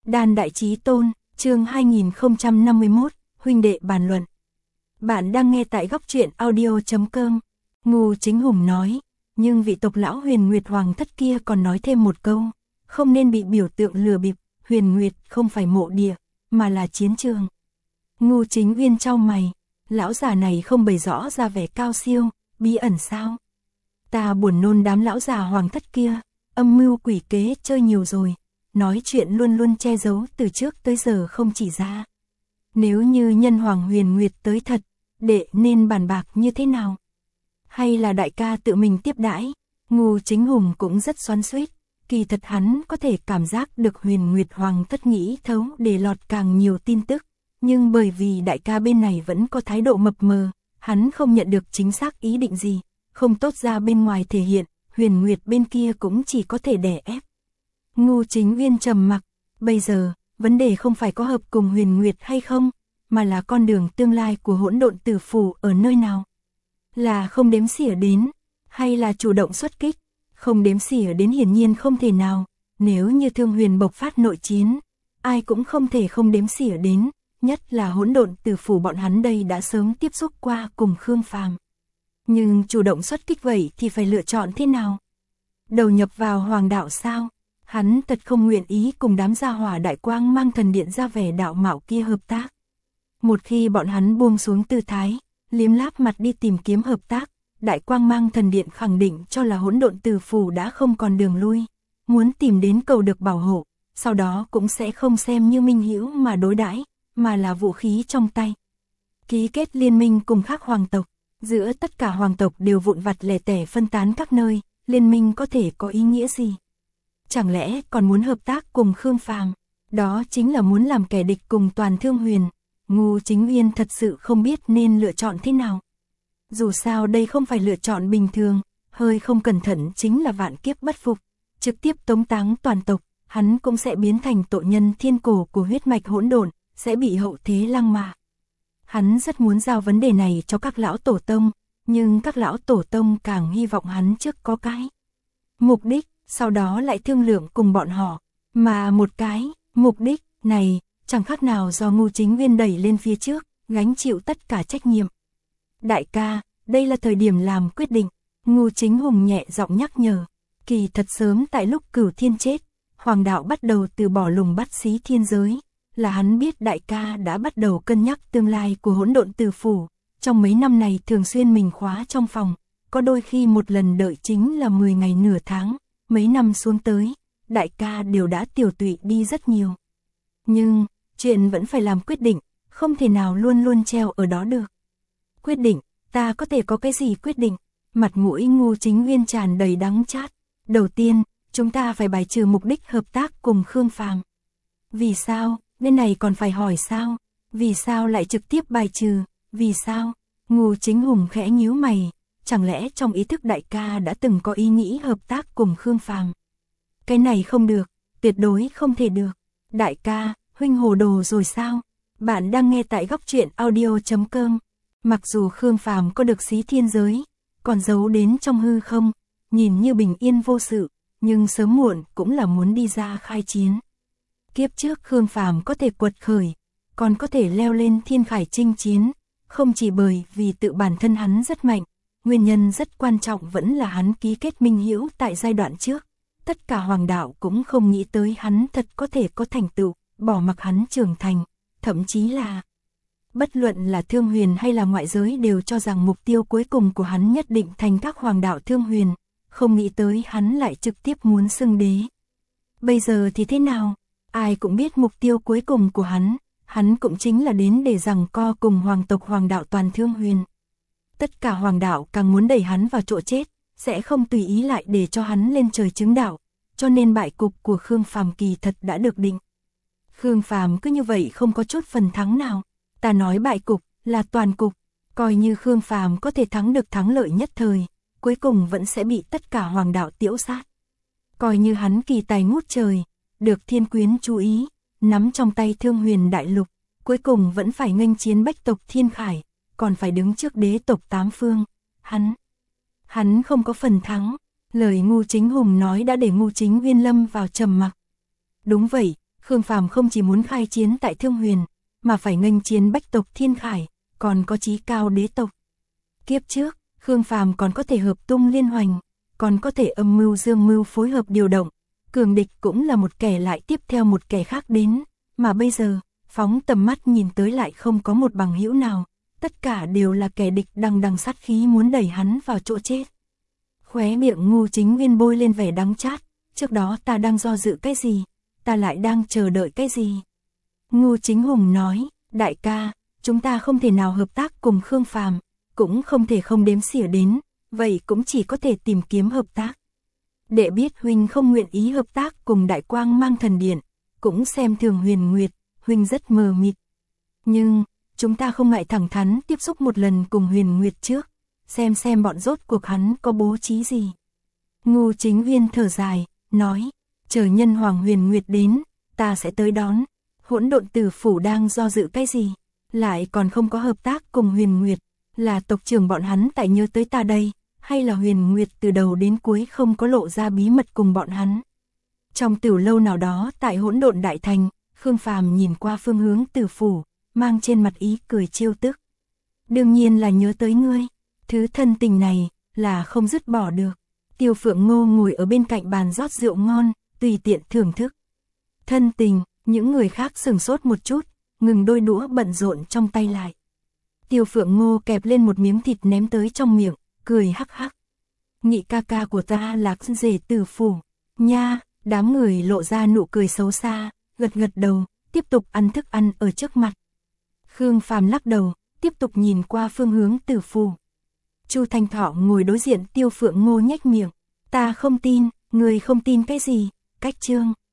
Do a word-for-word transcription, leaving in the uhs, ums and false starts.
Đan Đại Chí Tôn, chương hai nghìn không trăm năm mươi mốt, huynh đệ bàn luận. Bạn đang nghe tại góc truyện audio chấm com. Ngô Chính Hùng nói, nhưng vị tộc lão Huyền Nguyệt Hoàng thất kia còn nói thêm một câu, không nên bị biểu tượng lừa bịp, Huyền Nguyệt không phải mộ địa, mà là chiến trường. Ngô Chính Uyên chau mày, lão già này không bày rõ ra vẻ cao siêu, bí ẩn sao? Ta buồn nôn đám lão già hoàng thất kia, âm mưu quỷ kế chơi nhiều rồi, nói chuyện luôn luôn che giấu từ trước tới giờ không chỉ ra. Nếu như nhân hoàng Huyền Nguyệt tới thật, đệ nên bàn bạc như thế nào? Hay là đại ca tự mình tiếp đãi? Ngô Chính Hùng cũng rất xoắn xuýt, kỳ thật hắn có thể cảm giác được Huyền Nguyệt Hoàng thất nghĩ thấu để lọt càng nhiều tin tức, nhưng bởi vì đại ca bên này vẫn có thái độ mập mờ, hắn không nhận được chính xác ý định gì, không tốt ra bên ngoài thể hiện, Huyền Nguyệt bên kia cũng chỉ có thể đè ép. Ngô Chính Uyên trầm mặc, bây giờ, vấn đề không phải có hợp cùng Huyền Nguyệt hay không, mà là con đường tương lai của hỗn độn tử phủ ở nơi nào. Là không đếm xỉa đến, hay là chủ động xuất kích, không đếm xỉa đến hiển nhiên không thể nào, nếu như Thương Huyền bộc phát nội chiến, ai cũng không thể không đếm xỉa đến, nhất là hỗn độn tử phủ bọn hắn đây đã sớm tiếp xúc qua cùng Khương Phàm. Nhưng chủ động xuất kích vậy thì phải lựa chọn thế nào? Đầu nhập vào hoàng đạo sao? Hắn thật không nguyện ý cùng đám gia hỏa đại quang mang thần điện ra vẻ đạo mạo kia hợp tác. Một khi bọn hắn buông xuống tư thái, liếm láp mặt đi tìm kiếm hợp tác, đại quang mang thần điện khẳng định cho là hỗn độn tử phủ đã không còn đường lui, muốn tìm đến cầu được bảo hộ, sau đó cũng sẽ không xem như minh hữu mà đối đãi, mà là vũ khí trong tay. Ký kết liên minh cùng khác hoàng tộc, giữa tất cả hoàng tộc đều vụn vặt lẻ tẻ phân tán các nơi, liên minh có thể có ý nghĩa gì? Chẳng lẽ còn muốn hợp tác cùng Khương Phàm? Đó chính là muốn làm kẻ địch cùng toàn Thương Huyền. Ngô Chính Uyên thật sự không biết nên lựa chọn thế nào. Dù sao đây không phải lựa chọn bình thường, hơi không cẩn thận chính là vạn kiếp bất phục, trực tiếp tống táng toàn tộc, hắn cũng sẽ biến thành tội nhân thiên cổ của huyết mạch hỗn độn, sẽ bị hậu thế lăng mạ. Hắn rất muốn giao vấn đề này cho các lão tổ tông, nhưng các lão tổ tông càng hy vọng hắn trước có cái mục đích, sau đó lại thương lượng cùng bọn họ, mà một cái mục đích này chẳng khác nào do Ngô Chính Uyên đẩy lên phía trước, gánh chịu tất cả trách nhiệm. Đại ca, đây là thời điểm làm quyết định, Ngô Chính Hùng nhẹ giọng nhắc nhở, kỳ thật sớm tại lúc Cửu Thiên chết, hoàng đạo bắt đầu từ bỏ lùng bắt xí thiên giới, là hắn biết đại ca đã bắt đầu cân nhắc tương lai của hỗn độn tử phủ, trong mấy năm này thường xuyên mình khóa trong phòng, có đôi khi một lần đợi chính là mười ngày nửa tháng, mấy năm xuống tới, đại ca đều đã tiểu tụy đi rất nhiều. Nhưng, chuyện vẫn phải làm quyết định, không thể nào luôn luôn treo ở đó được. Quyết định, ta có thể có cái gì quyết định? Mặt mũi Ngô Chính Uyên tràn đầy đắng chát. Đầu tiên, chúng ta phải bài trừ mục đích hợp tác cùng Khương Phàm. Vì sao? Bên này còn phải hỏi sao? Vì sao lại trực tiếp bài trừ? Vì sao? Ngô Chính Hùng khẽ nhíu mày, chẳng lẽ trong ý thức đại ca đã từng có ý nghĩ hợp tác cùng Khương Phàm? Cái này không được, tuyệt đối không thể được. Đại ca, huynh hồ đồ rồi sao? Bạn đang nghe tại góc truyện audio chấm com. Mặc dù Khương Phàm có được xí thiên giới, còn giấu đến trong hư không, nhìn như bình yên vô sự, nhưng sớm muộn cũng là muốn đi ra khai chiến. Kiếp trước Khương Phàm có thể quật khởi, còn có thể leo lên thiên khải chinh chiến, không chỉ bởi vì tự bản thân hắn rất mạnh, nguyên nhân rất quan trọng vẫn là hắn ký kết minh hữu tại giai đoạn trước. Tất cả hoàng đạo cũng không nghĩ tới hắn thật có thể có thành tựu, bỏ mặc hắn trưởng thành, thậm chí là bất luận là Thương Huyền hay là ngoại giới đều cho rằng mục tiêu cuối cùng của hắn nhất định thành các hoàng đạo Thương Huyền, không nghĩ tới hắn lại trực tiếp muốn xưng đế. Bây giờ thì thế nào? Ai cũng biết mục tiêu cuối cùng của hắn, hắn cũng chính là đến để giằng co cùng hoàng tộc hoàng đạo toàn Thương Huyền. Tất cả hoàng đạo càng muốn đẩy hắn vào chỗ chết, sẽ không tùy ý lại để cho hắn lên trời chứng đạo, cho nên bại cục của Khương Phàm kỳ thật đã được định. Khương Phàm cứ như vậy không có chút phần thắng nào, ta nói bại cục là toàn cục, coi như Khương Phàm có thể thắng được thắng lợi nhất thời, cuối cùng vẫn sẽ bị tất cả hoàng đạo tiễu sát. Coi như hắn kỳ tài ngút trời, được thiên quyến chú ý, nắm trong tay Thương Huyền đại lục, cuối cùng vẫn phải nghênh chiến bách tộc thiên khải, còn phải đứng trước đế tộc tám phương, hắn, hắn không có phần thắng. Lời Ngô Chính Hùng nói đã để Ngô Chính Uyên lâm vào trầm mặc. Đúng vậy, Khương Phàm không chỉ muốn khai chiến tại Thương Huyền, mà phải nghênh chiến bách tộc Thiên Khải, còn có chí cao đế tộc. Kiếp trước, Khương Phàm còn có thể hợp tung liên hoành, còn có thể âm mưu dương mưu phối hợp điều động, cường địch cũng là một kẻ lại tiếp theo một kẻ khác đến, mà bây giờ, phóng tầm mắt nhìn tới lại không có một bằng hữu nào, tất cả đều là kẻ địch đằng đằng sát khí muốn đẩy hắn vào chỗ chết. Khóe miệng Ngô Chính Nguyên bôi lên vẻ đắng chát, trước đó ta đang do dự cái gì, ta lại đang chờ đợi cái gì. Ngô Chính Hùng nói, đại ca, chúng ta không thể nào hợp tác cùng Khương Phàm, cũng không thể không đếm xỉa đến, vậy cũng chỉ có thể tìm kiếm hợp tác. Đệ biết huynh không nguyện ý hợp tác cùng Đại Quang Mang Thần Điện, cũng xem thường Huyền Nguyệt, huynh rất mờ mịt. Nhưng, chúng ta không ngại thẳng thắn tiếp xúc một lần cùng Huyền Nguyệt trước, xem xem bọn rốt cuộc hắn có bố trí gì. Ngô Chính Viên thở dài, nói, chờ nhân hoàng Huyền Nguyệt đến, ta sẽ tới đón. Hỗn Độn Tử Phủ đang do dự cái gì, lại còn không có hợp tác cùng Huyền Nguyệt, là tộc trưởng bọn hắn tại nhớ tới ta đây, hay là Huyền Nguyệt từ đầu đến cuối không có lộ ra bí mật cùng bọn hắn. Trong tiểu lâu nào đó tại Hỗn Độn Đại Thành, Khương Phàm nhìn qua phương hướng Tử Phủ, mang trên mặt ý cười trêu tức. Đương nhiên là nhớ tới ngươi, thứ thân tình này, là không dứt bỏ được. Tiêu Phượng Ngô ngồi ở bên cạnh bàn rót rượu ngon, tùy tiện thưởng thức. Thân tình, những người khác sửng sốt một chút, ngừng đôi đũa bận rộn trong tay lại. Tiêu Phượng Ngô kẹp lên một miếng thịt ném tới trong miệng, cười hắc hắc. Nhị ca ca của ta là rể Tử Phủ, nha, đám người lộ ra nụ cười xấu xa, gật gật đầu, tiếp tục ăn thức ăn ở trước mặt. Khương Phàm lắc đầu, tiếp tục nhìn qua phương hướng Tử Phủ. Chu Thanh Thọ ngồi đối diện Tiêu Phượng Ngô nhếch miệng, ta không tin, người không tin cái gì, cách trương.